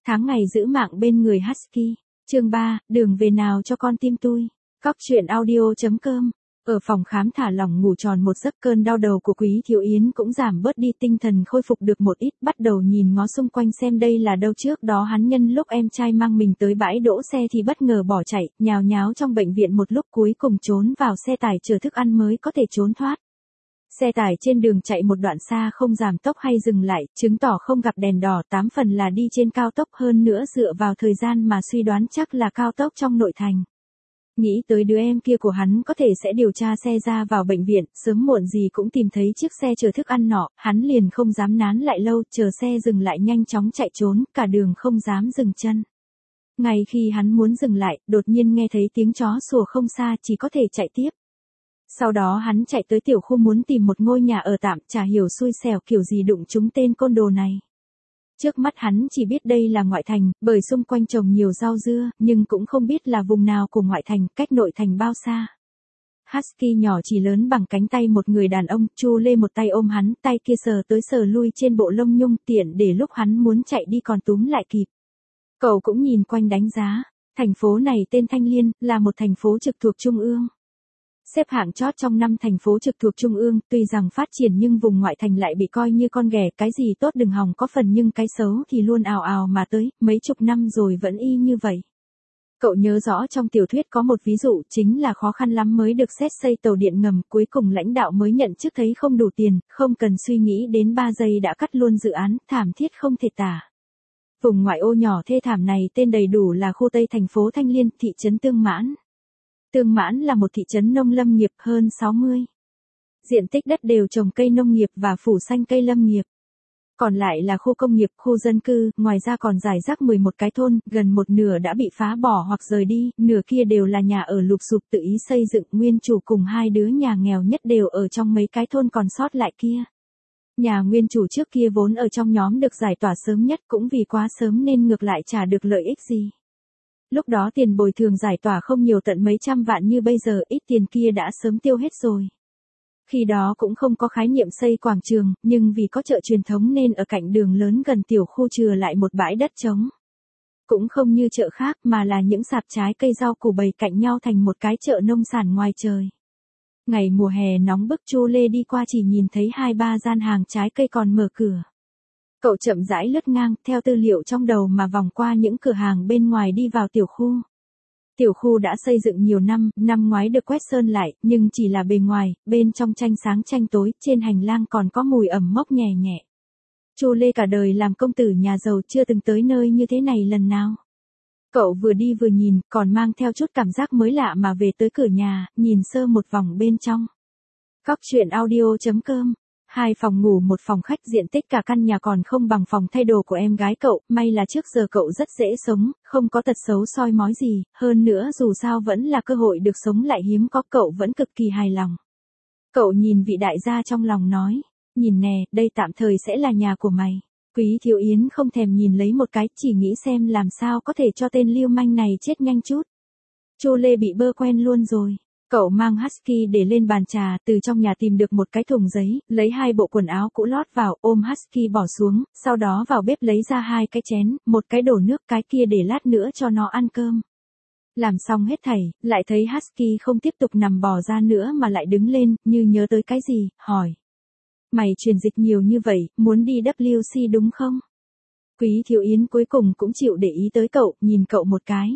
Tháng ngày giữ mạng bên người Husky. Chương 3, đường về nào cho con tim tui. Cóc truyện audio.com. Ở phòng khám thả lỏng ngủ tròn một giấc, cơn đau đầu của Quý Thiếu Yến cũng giảm bớt đi, tinh thần khôi phục được một ít, bắt đầu nhìn ngó xung quanh xem đây là đâu. Trước đó hắn nhân lúc em trai mang mình tới bãi đỗ xe thì bất ngờ bỏ chạy, nhào nháo trong bệnh viện một lúc, cuối cùng trốn vào xe tải chở thức ăn mới có thể trốn thoát. Xe tải trên đường chạy một đoạn xa không giảm tốc hay dừng lại, chứng tỏ không gặp đèn đỏ, 8 phần là đi trên cao tốc, hơn nữa dựa vào thời gian mà suy đoán chắc là cao tốc trong nội thành. Nghĩ tới đứa em kia của hắn có thể sẽ điều tra xe ra vào bệnh viện, sớm muộn gì cũng tìm thấy chiếc xe chở thức ăn nọ, hắn liền không dám nán lại lâu, chờ xe dừng lại nhanh chóng chạy trốn, cả đường không dám dừng chân. Ngay khi hắn muốn dừng lại, đột nhiên nghe thấy tiếng chó sủa không xa, chỉ có thể chạy tiếp. Sau đó hắn chạy tới tiểu khu muốn tìm một ngôi nhà ở tạm, chả hiểu xui xẻo kiểu gì đụng trúng tên côn đồ này. Trước mắt hắn chỉ biết đây là ngoại thành, bởi xung quanh trồng nhiều rau dưa, nhưng cũng không biết là vùng nào của ngoại thành, cách nội thành bao xa. Husky nhỏ chỉ lớn bằng cánh tay một người đàn ông, Chu Lê một tay ôm hắn, tay kia sờ tới sờ lui trên bộ lông nhung, tiện để lúc hắn muốn chạy đi còn túm lại kịp. Cậu cũng nhìn quanh đánh giá, thành phố này tên Thanh Liên, là một thành phố trực thuộc Trung ương. Xếp hạng chót trong 5 thành phố trực thuộc Trung ương, tuy rằng phát triển nhưng vùng ngoại thành lại bị coi như con ghẻ, cái gì tốt đừng hòng có phần nhưng cái xấu thì luôn ào ào mà tới, mấy chục năm rồi vẫn y như vậy. Cậu nhớ rõ trong tiểu thuyết có một ví dụ, chính là khó khăn lắm mới được xét xây tàu điện ngầm, cuối cùng lãnh đạo mới nhận chức thấy không đủ tiền, không cần suy nghĩ đến 3 giây đã cắt luôn dự án, thảm thiết không thể tả. Vùng ngoại ô nhỏ thê thảm này tên đầy đủ là khu Tây thành phố Thanh Liên, thị trấn Tương Mãn. Tương Mãn là một thị trấn nông lâm nghiệp hơn 60. Diện tích đất đều trồng cây nông nghiệp và phủ xanh cây lâm nghiệp. Còn lại là khu công nghiệp, khu dân cư, ngoài ra còn rải rác 11 cái thôn, gần một nửa đã bị phá bỏ hoặc rời đi, nửa kia đều là nhà ở lụp xụp tự ý xây dựng, nguyên chủ cùng 2 đứa nhà nghèo nhất đều ở trong mấy cái thôn còn sót lại kia. Nhà nguyên chủ trước kia vốn ở trong nhóm được giải tỏa sớm nhất, cũng vì quá sớm nên ngược lại chả được lợi ích gì. Lúc đó tiền bồi thường giải tỏa không nhiều, tận mấy trăm vạn như bây giờ, ít tiền kia đã sớm tiêu hết rồi. Khi đó cũng không có khái niệm xây quảng trường, nhưng vì có chợ truyền thống nên ở cạnh đường lớn gần tiểu khu chừa lại một bãi đất trống. Cũng không như chợ khác mà là những sạp trái cây rau củ bày cạnh nhau thành một cái chợ nông sản ngoài trời. Ngày mùa hè nóng bức, Chu Lê đi qua chỉ nhìn thấy 2-3 gian hàng trái cây còn mở cửa. Cậu chậm rãi lướt ngang, theo tư liệu trong đầu mà vòng qua những cửa hàng bên ngoài đi vào tiểu khu. Tiểu khu đã xây dựng nhiều năm, năm ngoái được quét sơn lại, nhưng chỉ là bề ngoài, bên trong tranh sáng tranh tối, trên hành lang còn có mùi ẩm mốc nhẹ nhẹ. Chu Lê cả đời làm công tử nhà giàu chưa từng tới nơi như thế này lần nào. Cậu vừa đi vừa nhìn, còn mang theo chút cảm giác mới lạ mà về tới cửa nhà, nhìn sơ một vòng bên trong. Cóc truyện audio.com. 2 phòng ngủ 1 phòng khách, diện tích cả căn nhà còn không bằng phòng thay đồ của em gái cậu, may là trước giờ cậu rất dễ sống, không có tật xấu soi mói gì, hơn nữa dù sao vẫn là cơ hội được sống lại hiếm có, cậu vẫn cực kỳ hài lòng. Cậu nhìn vị đại gia trong lòng nói, nhìn nè, đây tạm thời sẽ là nhà của mày. Quý Thiếu Yến không thèm nhìn lấy một cái, chỉ nghĩ xem làm sao có thể cho tên lưu manh này chết nhanh chút. Chu Lê bị bơ quen luôn rồi. Cậu mang Husky để lên bàn trà, từ trong nhà tìm được một cái thùng giấy, lấy 2 bộ quần áo cũ lót vào, ôm Husky bỏ xuống, sau đó vào bếp lấy ra 2 cái chén, một cái đổ nước, cái kia để lát nữa cho nó ăn cơm. Làm xong hết thảy, lại thấy Husky không tiếp tục nằm bò ra nữa mà lại đứng lên, như nhớ tới cái gì, hỏi. Mày truyền dịch nhiều như vậy, muốn đi WC đúng không? Quý Thiếu Yến cuối cùng cũng chịu để ý tới cậu, nhìn cậu một cái.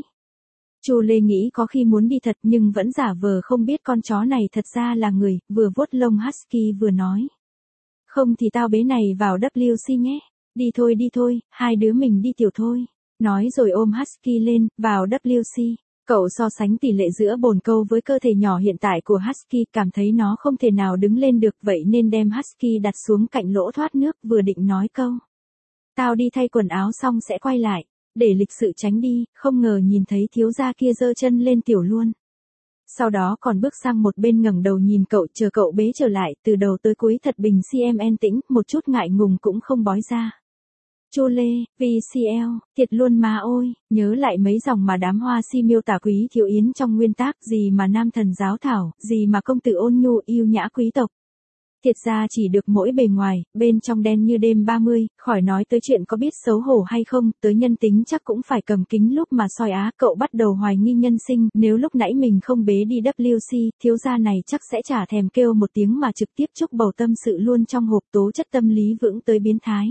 Chu Lê nghĩ có khi muốn đi thật nhưng vẫn giả vờ không biết con chó này thật ra là người, vừa vuốt lông Husky vừa nói. Không thì tao bế này vào WC nhé. Đi thôi, 2 đứa mình đi tiểu thôi. Nói rồi ôm Husky lên, vào WC. Cậu so sánh tỷ lệ giữa bồn câu với cơ thể nhỏ hiện tại của Husky, cảm thấy nó không thể nào đứng lên được, vậy nên đem Husky đặt xuống cạnh lỗ thoát nước, vừa định nói câu. Tao đi thay quần áo xong sẽ quay lại. Để lịch sự tránh đi, không ngờ nhìn thấy thiếu gia kia giơ chân lên tiểu luôn. Sau đó còn bước sang một bên ngẩng đầu nhìn cậu, chờ cậu bế trở lại, từ đầu tới cuối thật bình cm tĩnh, một chút ngại ngùng cũng không bói ra. Chu Lê, VCL, thiệt luôn mà ôi, nhớ lại mấy dòng mà đám hoa si miêu tả Quý Thiếu Yến trong nguyên tác, gì mà nam thần giáo thảo, gì mà công tử ôn nhu yêu nhã quý tộc. Thiệt ra chỉ được mỗi bề ngoài, bên trong đen như đêm 30, khỏi nói tới chuyện có biết xấu hổ hay không, tới nhân tính chắc cũng phải cầm kính lúc mà soi á. Cậu bắt đầu hoài nghi nhân sinh, nếu lúc nãy mình không bế đi WC, thiếu gia này chắc sẽ chả thèm kêu một tiếng mà trực tiếp chúc bầu tâm sự luôn trong hộp tố chất tâm lý vững tới biến thái.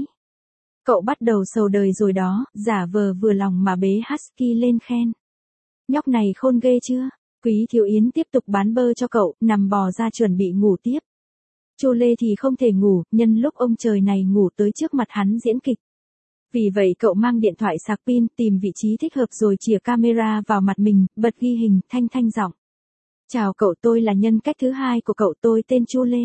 Cậu bắt đầu sầu đời rồi đó, giả vờ vừa lòng mà bế Husky lên khen. Nhóc này khôn ghê chưa? Quý Thiếu Yến tiếp tục bán bơ cho cậu, nằm bò ra chuẩn bị ngủ tiếp. Chu Lê thì không thể ngủ, nhân lúc ông trời này ngủ tới trước mặt hắn diễn kịch. Vì vậy cậu mang điện thoại sạc pin, tìm vị trí thích hợp rồi chìa camera vào mặt mình, bật ghi hình, thanh giọng. Chào cậu, tôi là nhân cách thứ hai của cậu, tôi tên Chu Lê.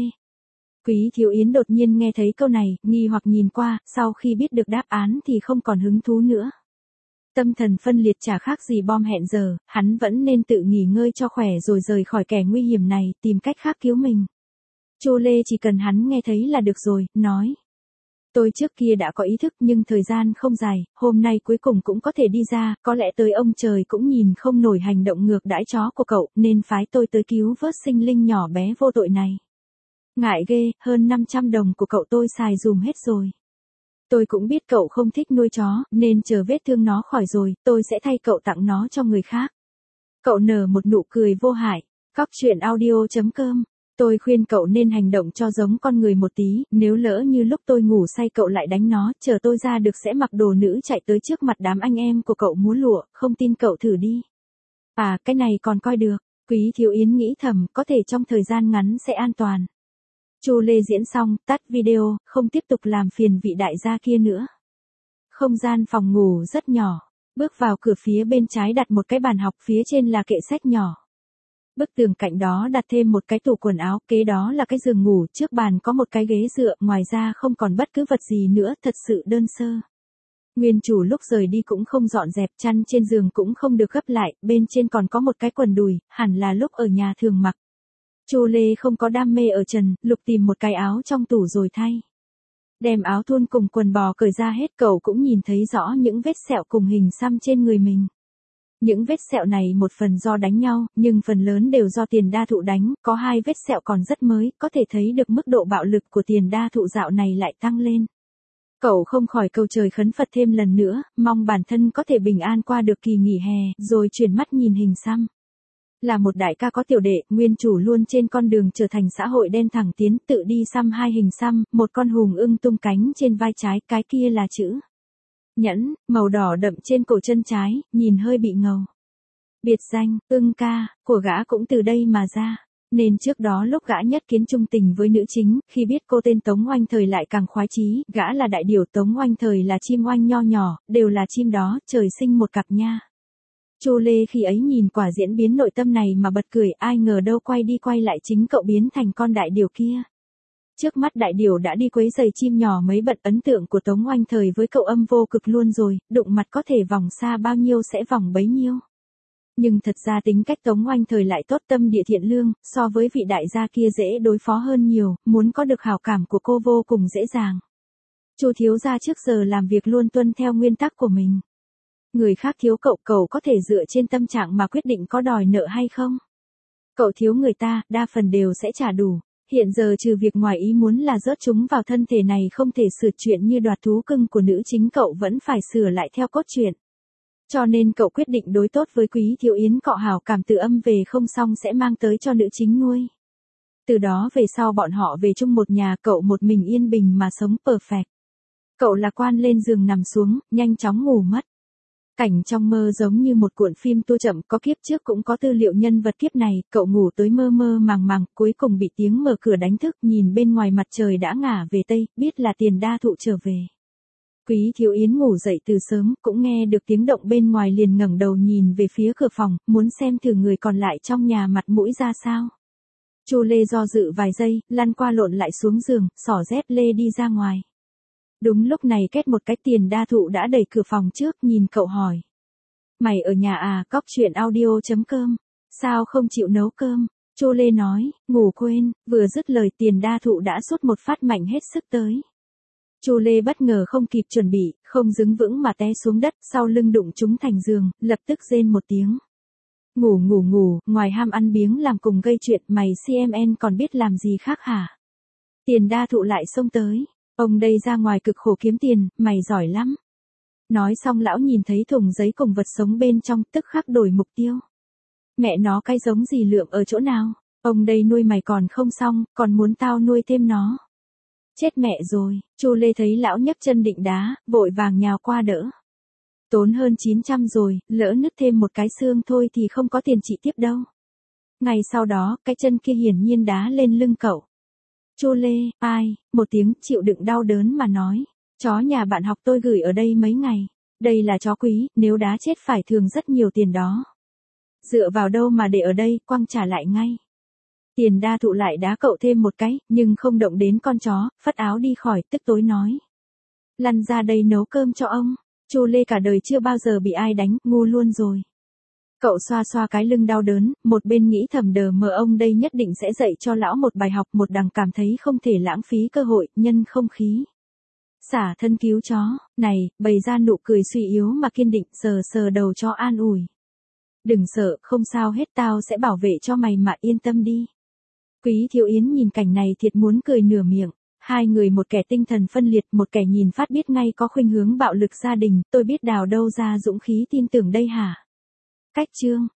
Quý Thiếu Yến đột nhiên nghe thấy câu này, nghi hoặc nhìn qua, sau khi biết được đáp án thì không còn hứng thú nữa. Tâm thần phân liệt chả khác gì bom hẹn giờ, hắn vẫn nên tự nghỉ ngơi cho khỏe rồi rời khỏi kẻ nguy hiểm này, tìm cách khác cứu mình. Chu Lê chỉ cần hắn nghe thấy là được rồi, nói. Tôi trước kia đã có ý thức nhưng thời gian không dài, hôm nay cuối cùng cũng có thể đi ra, có lẽ tới ông trời cũng nhìn không nổi hành động ngược đãi chó của cậu, nên phái tôi tới cứu vớt sinh linh nhỏ bé vô tội này. Ngại ghê, hơn 500 đồng của cậu tôi xài dùm hết rồi. Tôi cũng biết cậu không thích nuôi chó, nên chờ vết thương nó khỏi rồi, tôi sẽ thay cậu tặng nó cho người khác. Cậu nở một nụ cười vô hại. Cóc truyện audio.com. Tôi khuyên cậu nên hành động cho giống con người một tí, nếu lỡ như lúc tôi ngủ say cậu lại đánh nó, chờ tôi ra được sẽ mặc đồ nữ chạy tới trước mặt đám anh em của cậu múa lụa, không tin cậu thử đi. À, cái này còn coi được. Quý Thiếu Yến nghĩ thầm, có thể trong thời gian ngắn sẽ an toàn. Chu Lê diễn xong, tắt video, không tiếp tục làm phiền vị đại gia kia nữa. Không gian phòng ngủ rất nhỏ. Bước vào cửa phía bên trái đặt một cái bàn học, phía trên là kệ sách nhỏ. Bức tường cạnh đó đặt thêm một cái tủ quần áo, kế đó là cái giường ngủ, trước bàn có một cái ghế dựa, ngoài ra không còn bất cứ vật gì nữa, thật sự đơn sơ. Nguyên chủ lúc rời đi cũng không dọn dẹp, chăn trên giường cũng không được gấp lại, bên trên còn có một cái quần đùi, hẳn là lúc ở nhà thường mặc. Chu Lê không có đam mê ở trần, lục tìm một cái áo trong tủ rồi thay. Đem áo thun cùng quần bò cởi ra hết, cậu cũng nhìn thấy rõ những vết sẹo cùng hình xăm trên người mình. Những vết sẹo này một phần do đánh nhau, nhưng phần lớn đều do Tiền Đa Thụ đánh, có 2 vết sẹo còn rất mới, có thể thấy được mức độ bạo lực của Tiền Đa Thụ dạo này lại tăng lên. Cậu không khỏi cầu trời khấn Phật thêm lần nữa, mong bản thân có thể bình an qua được kỳ nghỉ hè, rồi chuyển mắt nhìn hình xăm. Là một đại ca có tiểu đệ, nguyên chủ luôn trên con đường trở thành xã hội đen thẳng tiến, tự đi xăm 2 hình xăm, một con hùng ưng tung cánh trên vai trái, cái kia là chữ Nhẫn, màu đỏ đậm trên cổ chân trái, nhìn hơi bị ngầu. Biệt danh, ưng ca, của gã cũng từ đây mà ra. Nên trước đó lúc gã nhất kiến trung tình với nữ chính, khi biết cô tên Tống Oanh Thời lại càng khoái chí, gã là đại điểu, Tống Oanh Thời là chim oanh nho nhỏ, đều là chim đó, trời sinh một cặp nha. Chu Lê khi ấy nhìn quả diễn biến nội tâm này mà bật cười, ai ngờ đâu quay đi quay lại chính cậu biến thành con đại điểu kia. Trước mắt đại điểu đã đi quấy giày chim nhỏ mấy bận, ấn tượng của Tống Oanh Thời với cậu âm vô cực luôn rồi, đụng mặt có thể vòng xa bao nhiêu sẽ vòng bấy nhiêu. Nhưng thật ra tính cách Tống Oanh Thời lại tốt, tâm địa thiện lương, so với vị đại gia kia dễ đối phó hơn nhiều, muốn có được hảo cảm của cô vô cùng dễ dàng. Chu thiếu gia trước giờ làm việc luôn tuân theo nguyên tắc của mình. Người khác thiếu cậu, cậu có thể dựa trên tâm trạng mà quyết định có đòi nợ hay không. Cậu thiếu người ta, đa phần đều sẽ trả đủ. Hiện giờ trừ việc ngoài ý muốn là rớt chúng vào thân thể này không thể sửa chuyện như đoạt thú cưng của nữ chính, cậu vẫn phải sửa lại theo cốt truyện. Cho nên cậu quyết định đối tốt với Quý Thiếu Yến, cọ hảo cảm từ âm về không xong sẽ mang tới cho nữ chính nuôi. Từ đó về sau bọn họ về chung một nhà, cậu một mình yên bình mà sống perfect. Cậu lạc quan lên giường nằm xuống, nhanh chóng ngủ mất. Cảnh trong mơ giống như một cuộn phim tua chậm, có kiếp trước cũng có tư liệu nhân vật kiếp này, cậu ngủ tới mơ mơ màng màng, cuối cùng bị tiếng mở cửa đánh thức, nhìn bên ngoài mặt trời đã ngả về tây, biết là Tiền Đa Thụ trở về. Quý Thiếu Yến ngủ dậy từ sớm, cũng nghe được tiếng động bên ngoài liền ngẩng đầu nhìn về phía cửa phòng, muốn xem thử người còn lại trong nhà mặt mũi ra sao. Chu Lê do dự vài giây, lăn qua lộn lại xuống giường, xỏ dép lê đi ra ngoài. Đúng lúc này két một cái, Tiền Đa Thụ đã đẩy cửa phòng trước, nhìn cậu hỏi. Mày ở nhà à? Cóc truyện audio.com. Sao không chịu nấu cơm? Chu Lê nói, ngủ quên, vừa dứt lời Tiền Đa Thụ đã sút một phát mạnh hết sức tới. Chu Lê bất ngờ không kịp chuẩn bị, không đứng vững mà té xuống đất, sau lưng đụng trúng thành giường, lập tức rên một tiếng. Ngủ, ngoài ham ăn biếng làm cùng gây chuyện, mày CMN còn biết làm gì khác hả? Tiền đa thụ lại xông tới. Ông đây ra ngoài cực khổ kiếm tiền, mày giỏi lắm. Nói xong lão nhìn thấy thùng giấy cùng vật sống bên trong, tức khắc đổi mục tiêu. Mẹ nó cái giống gì lượm ở chỗ nào? Ông đây nuôi mày còn không xong, còn muốn tao nuôi thêm nó. Chết mẹ rồi, Chu Lê thấy lão nhấc chân định đá, vội vàng nhào qua đỡ. Tốn hơn 900 rồi, lỡ nứt thêm một cái xương thôi thì không có tiền trị tiếp đâu. Ngày sau đó, cái chân kia hiển nhiên đá lên lưng cậu. Chu Lê, ai, một tiếng chịu đựng đau đớn mà nói. Chó nhà bạn học tôi gửi ở đây mấy ngày. Đây là chó quý, nếu đá chết phải thường rất nhiều tiền đó. Dựa vào đâu mà để ở đây, quăng trả lại ngay. Tiền đa thụ lại đá cậu thêm một cái, nhưng không động đến con chó, phất áo đi khỏi, tức tối nói. Lăn ra đây nấu cơm cho ông. Chu Lê cả đời chưa bao giờ bị ai đánh, ngu luôn rồi. Cậu xoa xoa cái lưng đau đớn, một bên nghĩ thầm đờ mờ ông đây nhất định sẽ dạy cho lão một bài học, một đằng cảm thấy không thể lãng phí cơ hội, nhân không khí. Xả thân cứu chó, này, bày ra nụ cười suy yếu mà kiên định, sờ sờ đầu cho an ủi. Đừng sợ, không sao hết, tao sẽ bảo vệ cho mày mà yên tâm đi. Quý Thiếu Yến nhìn cảnh này thiệt muốn cười nửa miệng. Hai người, một kẻ tinh thần phân liệt, một kẻ nhìn phát biết ngay có khuynh hướng bạo lực gia đình, tôi biết đào đâu ra dũng khí tin tưởng đây hả? Cách chương